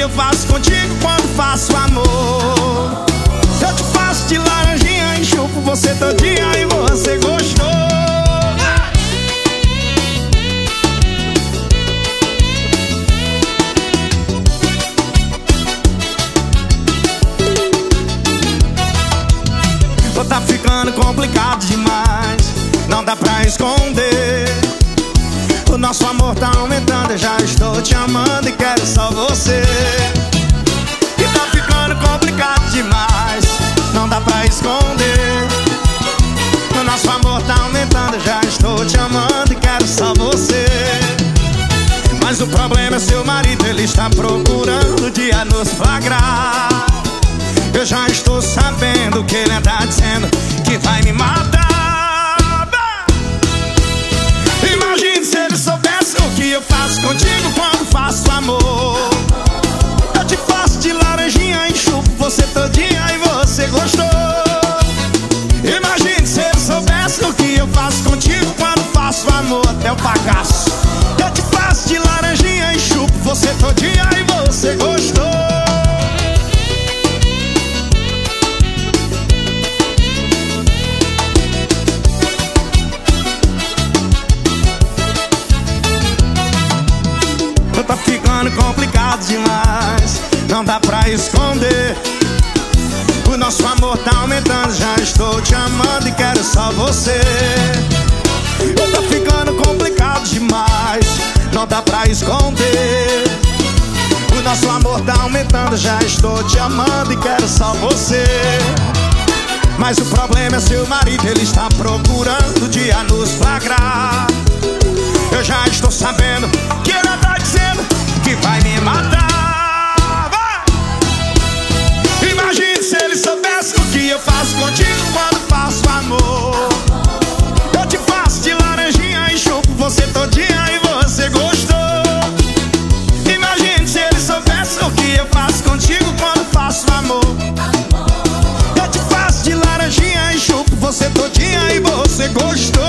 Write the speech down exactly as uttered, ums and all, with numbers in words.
eu faço contigo quando faço amor. Eu te faço de laranjinha, enxupo você todinha e você gostou. Ou tá ficando complicado demais, não dá pra esconder. O nosso amor tá aumentando, eu já estou te amando e quero só você. E tá ficando complicado demais, não dá pra esconder. O nosso amor tá aumentando, eu já estou te amando e quero só você. Mas o problema é seu marido, ele está procurando o dia nos flagrar. Eu já estou sabendo que ele anda dizendo que vai me matar. Imagine se ele soubesse o que eu faço contigo quando faço amor. Eu te faço de laranjinha, enxupo você todinha e você gostou. Imagine se ele soubesse o que eu faço contigo quando faço amor, até o bagaço. Eu te faço de laranjinha, enxupo você todinha e você gostou. Tá ficando complicado demais, não dá pra esconder. O nosso amor tá aumentando, já estou te amando e quero só você. Tá ficando complicado demais, não dá pra esconder. O nosso amor tá aumentando, já estou te amando e quero só você. Mas o problema é seu marido, ele está procurando o dia nos flagrar. Eu já estou sabendo que ele tá dizendo que vai me matar. Vai! Imagine se ele soubesse o que eu faço contigo quando faço amor. Eu te faço de laranjinha, enxupo você todinha e você gostou. Imagine se ele soubesse o que eu faço contigo quando faço amor. Eu te faço de laranjinha, enxupo você todinha e você gostou.